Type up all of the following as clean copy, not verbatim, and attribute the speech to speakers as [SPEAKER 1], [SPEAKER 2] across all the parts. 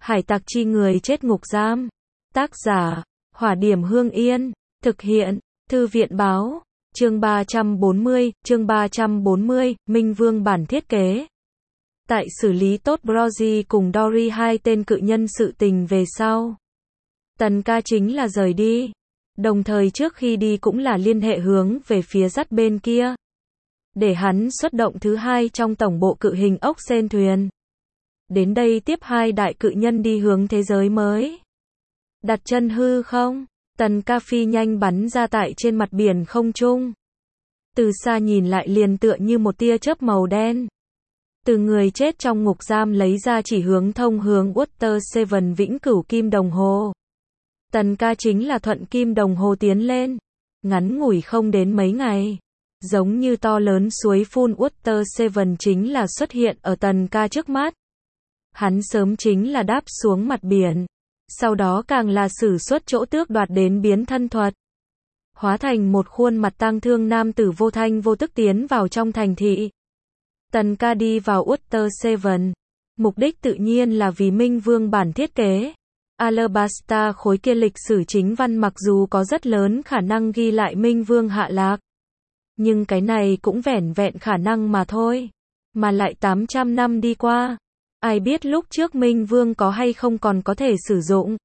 [SPEAKER 1] Hải tặc chi người chết ngục giam. Tác giả, Hỏa Điểm Hương Yên. Thực hiện, Thư viện báo. Chương 340, Minh Vương bản thiết kế. Tại xử lý tốt Brody cùng Dory hai tên cự nhân sự tình về sau. Tần ca chính là rời đi. Đồng thời trước khi đi cũng là liên hệ hướng về phía dắt bên kia. Để hắn xuất động thứ hai trong tổng bộ cự hình ốc sên thuyền. Đến đây tiếp hai đại cự nhân đi hướng thế giới mới. Đặt chân hư không, tần ca phi nhanh bắn ra tại trên mặt biển không trung. Từ xa nhìn lại liền tựa như một tia chớp màu đen. Từ người chết trong ngục giam lấy ra chỉ hướng thông hướng Water Seven vĩnh cửu kim đồng hồ. Tần ca chính là thuận kim đồng hồ tiến lên. Ngắn ngủi không đến mấy ngày. Giống như to lớn suối phun Water Seven chính là xuất hiện ở tần ca trước mắt. Hắn sớm chính là đáp xuống mặt biển. Sau đó càng là sử xuất chỗ tước đoạt đến biến thân thuật. Hóa thành một khuôn mặt tang thương nam tử vô thanh vô tức tiến vào trong thành thị. Tần ca đi vào Water Seven. Mục đích tự nhiên là vì Minh Vương bản thiết kế. Alabasta khối kia lịch sử chính văn mặc dù có rất lớn khả năng ghi lại Minh Vương hạ lạc. Nhưng cái này cũng vẻn vẹn khả năng mà thôi. Mà lại 800 năm đi qua. Ai biết lúc trước Minh Vương có hay không còn có thể sử dụng.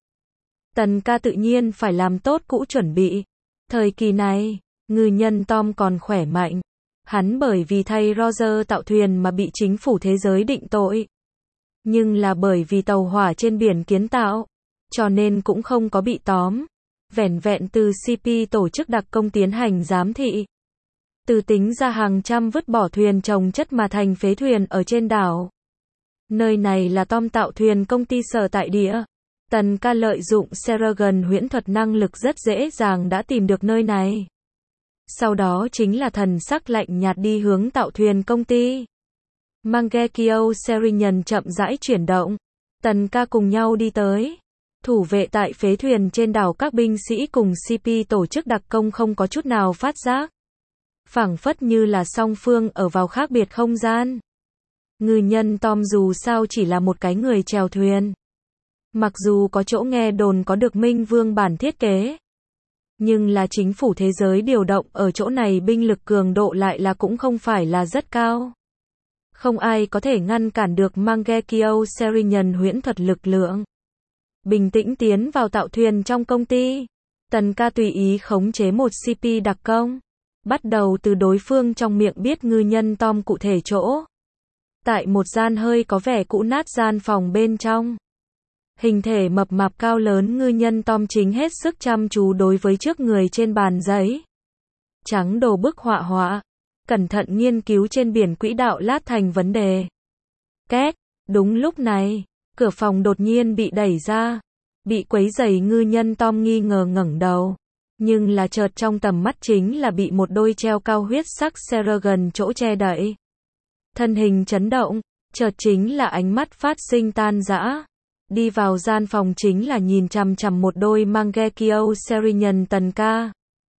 [SPEAKER 1] Tần ca tự nhiên phải làm tốt cũ chuẩn bị. Thời kỳ này, ngư nhân Tom còn khỏe mạnh. Hắn bởi vì thay Roger tạo thuyền mà bị chính phủ thế giới định tội. Nhưng là bởi vì tàu hỏa trên biển kiến tạo. Cho nên cũng không có bị tóm. Vẻn vẹn từ CP tổ chức đặc công tiến hành giám thị. Từ tính ra hàng trăm vứt bỏ thuyền trồng chất mà thành phế thuyền ở trên đảo. Nơi này là Tom tạo thuyền công ty sở tại địa. Tần ca lợi dụng Seragon huyễn thuật năng lực rất dễ dàng đã tìm được nơi này. Sau đó chính là thần sắc lạnh nhạt đi hướng tạo thuyền công ty. Mangekyo Serinian chậm rãi chuyển động. Tần ca cùng nhau đi tới. Thủ vệ tại phế thuyền trên đảo các binh sĩ cùng CP tổ chức đặc công không có chút nào phát giác. Phảng phất như là song phương ở vào khác biệt không gian. Ngư nhân Tom dù sao chỉ là một cái người chèo thuyền. Mặc dù có chỗ nghe đồn có được Minh Vương bản thiết kế. Nhưng là chính phủ thế giới điều động ở chỗ này binh lực cường độ lại là cũng không phải là rất cao. Không ai có thể ngăn cản được Mangekyo Serinian huyễn thuật lực lượng. Bình tĩnh tiến vào tạo thuyền trong công ty. Tần ca tùy ý khống chế một CP đặc công. Bắt đầu từ đối phương trong miệng biết ngư nhân Tom cụ thể chỗ. Tại một gian hơi có vẻ cũ nát gian phòng bên trong. Hình thể mập mạp cao lớn ngư nhân Tom chính hết sức chăm chú đối với trước người trên bàn giấy. Trắng đồ bức họa họa. Cẩn thận nghiên cứu trên biển quỹ đạo lát thành vấn đề. Két, đúng lúc này, cửa phòng đột nhiên bị đẩy ra. Bị quấy rầy ngư nhân Tom nghi ngờ ngẩng đầu. Nhưng là chợt trong tầm mắt chính là bị một đôi treo cao huyết sắc Seragon chỗ che đậy. Thân hình chấn động, chợt chính là ánh mắt phát sinh tan rã. Đi vào gian phòng chính là nhìn chằm chằm một đôi Mangekyo Serinian tần ca.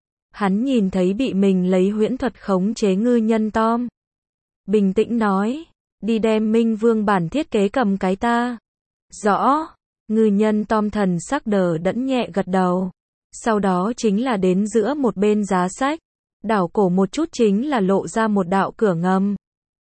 [SPEAKER 1] Hắn nhìn thấy bị mình lấy huyễn thuật khống chế ngư nhân Tom. Bình tĩnh nói, đi đem Minh Vương bản thiết kế cầm cái ta. Rõ, ngư nhân Tom thần sắc đờ đẫn nhẹ gật đầu. Sau đó chính là đến giữa một bên giá sách. Đảo cổ một chút chính là lộ ra một đạo cửa ngầm.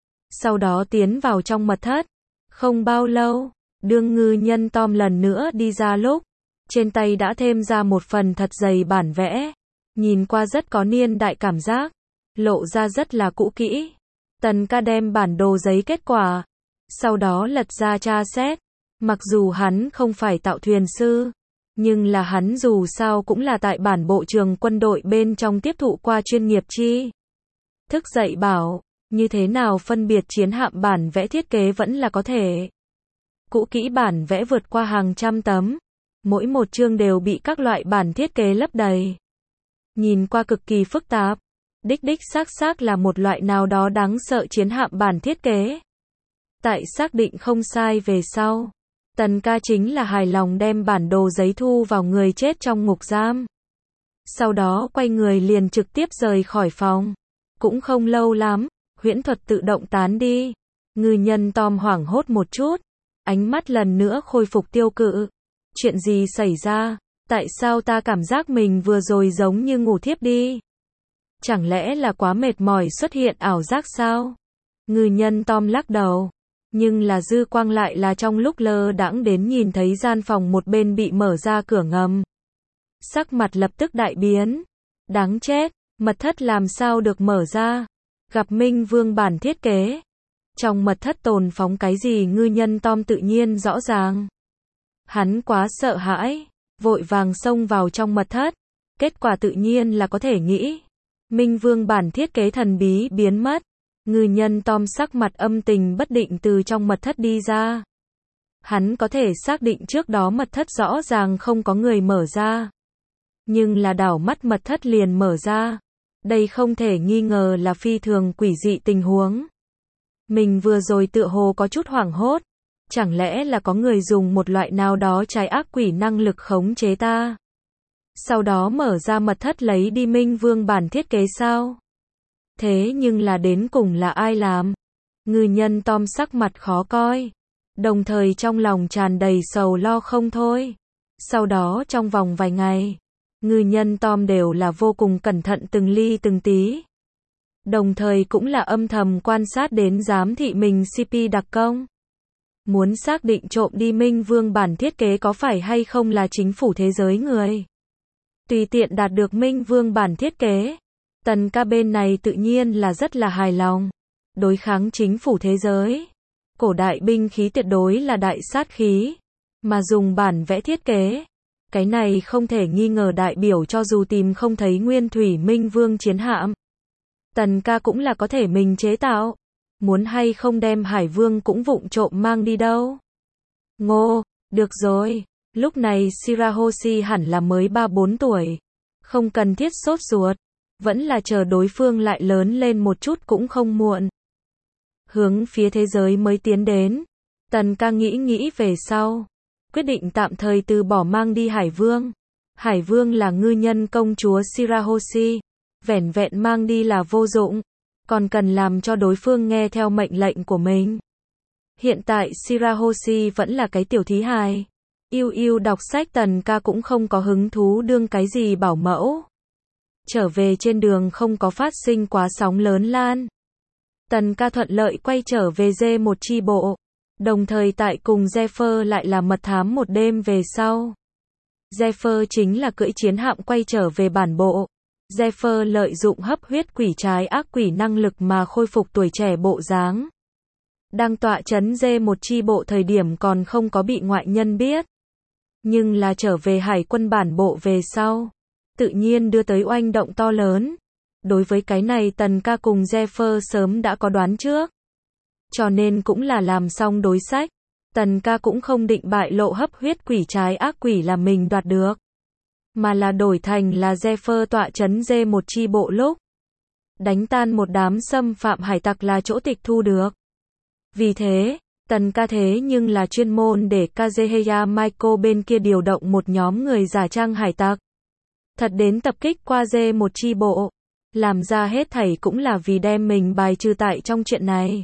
[SPEAKER 1] Sau đó tiến vào trong mật thất. Không bao lâu, đương ngư nhân Tom lần nữa đi ra lúc. Trên tay đã thêm ra một phần thật dày bản vẽ. Nhìn qua rất có niên đại cảm giác. Lộ ra rất là cũ kỹ. Tần ca đem bản đồ giấy kết quả. Sau đó lật ra tra xét. Mặc dù hắn không phải tạo thuyền sư. Nhưng là hắn dù sao cũng là tại bản bộ trường quân đội bên trong tiếp thụ qua chuyên nghiệp chi. Thức dạy bảo. Như thế nào phân biệt chiến hạm bản vẽ thiết kế vẫn là có thể. Cũ kỹ bản vẽ vượt qua hàng trăm tấm. Mỗi một chương đều bị các loại bản thiết kế lấp đầy. Nhìn qua cực kỳ phức tạp. Đích xác là một loại nào đó đáng sợ chiến hạm bản thiết kế. Tại xác định không sai về sau. Tần ca chính là hài lòng đem bản đồ giấy thu vào người chết trong ngục giam. Sau đó quay người liền trực tiếp rời khỏi phòng. Cũng không lâu lắm. Huyễn thuật tự động tán đi. Ngư nhân Tom hoảng hốt một chút. ánh mắt lần nữa khôi phục tiêu cự. Chuyện gì xảy ra? Tại sao ta cảm giác mình vừa rồi giống như ngủ thiếp đi? Chẳng lẽ là quá mệt mỏi xuất hiện ảo giác sao? Ngư nhân Tom lắc đầu. Nhưng là dư quang lại là trong lúc lơ đãng đến nhìn thấy gian phòng một bên bị mở ra cửa ngầm. Sắc mặt lập tức đại biến. Đáng chết, mật thất làm sao được mở ra? Gặp Minh Vương bản thiết kế. Trong mật thất tồn phóng cái gì ngư nhân Tom tự nhiên rõ ràng. Hắn quá sợ hãi, vội vàng xông vào trong mật thất. Kết quả tự nhiên là có thể nghĩ. Minh Vương bản thiết kế thần bí biến mất. Ngư nhân Tom sắc mặt âm tình bất định từ trong mật thất đi ra. Hắn có thể xác định trước đó mật thất rõ ràng không có người mở ra. Nhưng là đảo mắt mật thất liền mở ra. Đây không thể nghi ngờ là phi thường quỷ dị tình huống. Mình vừa rồi tựa hồ có chút hoảng hốt. Chẳng lẽ là có người dùng một loại nào đó trái ác quỷ năng lực khống chế ta? Sau đó mở ra mật thất lấy đi Minh Vương bản thiết kế sao? Thế nhưng là đến cùng là ai làm? Ngư nhân Tom sắc mặt khó coi. Đồng thời trong lòng tràn đầy sầu lo không thôi. Sau đó trong vòng vài ngày, ngư nhân Tom đều là vô cùng cẩn thận từng ly từng tí. Đồng thời cũng là âm thầm quan sát đến giám thị mình CP đặc công. Muốn xác định trộm đi Minh Vương bản thiết kế có phải hay không là chính phủ thế giới người. Tùy tiện đạt được Minh Vương bản thiết kế. Tần ca bên này tự nhiên là rất là hài lòng. Đối kháng chính phủ thế giới. Cổ đại binh khí tuyệt đối là đại sát khí. Mà dùng bản vẽ thiết kế. Cái này không thể nghi ngờ đại biểu cho dù tìm không thấy nguyên thủy Minh Vương chiến hạm. Tần ca cũng là có thể mình chế tạo. Muốn hay không đem Hải Vương cũng vụng trộm mang đi đâu. Ngô, được rồi. Lúc này Shirahoshi hẳn là mới 3-4 tuổi. Không cần thiết sốt ruột. Vẫn là chờ đối phương lại lớn lên một chút cũng không muộn. Hướng phía thế giới mới tiến đến. Tần ca nghĩ về sau. Quyết định tạm thời từ bỏ mang đi Hải Vương. Hải Vương là ngư nhân công chúa Shirahoshi. Vẻn vẹn mang đi là vô dụng. Còn cần làm cho đối phương nghe theo mệnh lệnh của mình. Hiện tại Shirahoshi vẫn là cái tiểu thí hài. Yêu đọc sách tần ca cũng không có hứng thú đương cái gì bảo mẫu. Trở về trên đường không có phát sinh quá sóng lớn lan. Tần ca thuận lợi quay trở về D1 chi bộ. Đồng thời tại cùng Zephyr lại là mật thám một đêm về sau. Zephyr chính là cưỡi chiến hạm quay trở về bản bộ. Zephyr lợi dụng hấp huyết quỷ trái ác quỷ năng lực mà khôi phục tuổi trẻ bộ dáng. Đang tọa trấn D1 chi bộ thời điểm còn không có bị ngoại nhân biết. Nhưng là trở về hải quân bản bộ về sau. Tự nhiên đưa tới oanh động to lớn. Đối với cái này tần ca cùng Zephyr sớm đã có đoán trước. Cho nên cũng là làm xong đối sách. Tần ca cũng không định bại lộ hấp huyết quỷ trái ác quỷ là mình đoạt được. Mà là đổi thành là Zephyr tọa trấn D1 chi bộ lúc. Đánh tan một đám xâm phạm hải tặc là chỗ tịch thu được. Vì thế, tần ca thế nhưng là chuyên môn để Kazuhaya Michael bên kia điều động một nhóm người giả trang hải tặc. Thật đến tập kích qua D1 chi bộ. Làm ra hết thảy cũng là vì đem mình bài trừ tại trong chuyện này.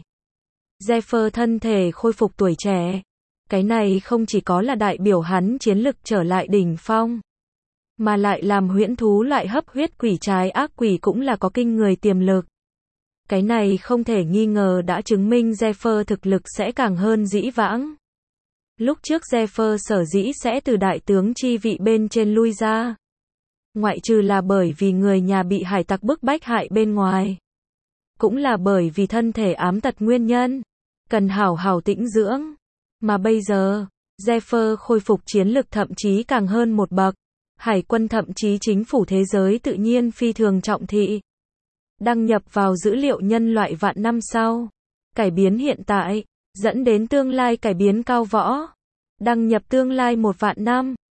[SPEAKER 1] Zephyr thân thể khôi phục tuổi trẻ. Cái này không chỉ có là đại biểu hắn chiến lực trở lại đỉnh phong. Mà lại làm huyễn thú loại hấp huyết quỷ trái ác quỷ cũng là có kinh người tiềm lực. Cái này không thể nghi ngờ đã chứng minh Zephyr thực lực sẽ càng hơn dĩ vãng. Lúc trước Zephyr sở dĩ sẽ từ đại tướng chi vị bên trên lui ra. Ngoại trừ là bởi vì người nhà bị hải tặc bức bách hại bên ngoài. Cũng là bởi vì thân thể ám tật nguyên nhân. Cần hảo hảo tĩnh dưỡng. Mà bây giờ, Zephyr khôi phục chiến lực thậm chí càng hơn một bậc. Hải quân thậm chí chính phủ thế giới tự nhiên phi thường trọng thị. Đăng nhập vào dữ liệu nhân loại vạn năm sau. Cải biến hiện tại, dẫn đến tương lai cải biến cao võ. Đăng nhập tương lai 1 vạn năm.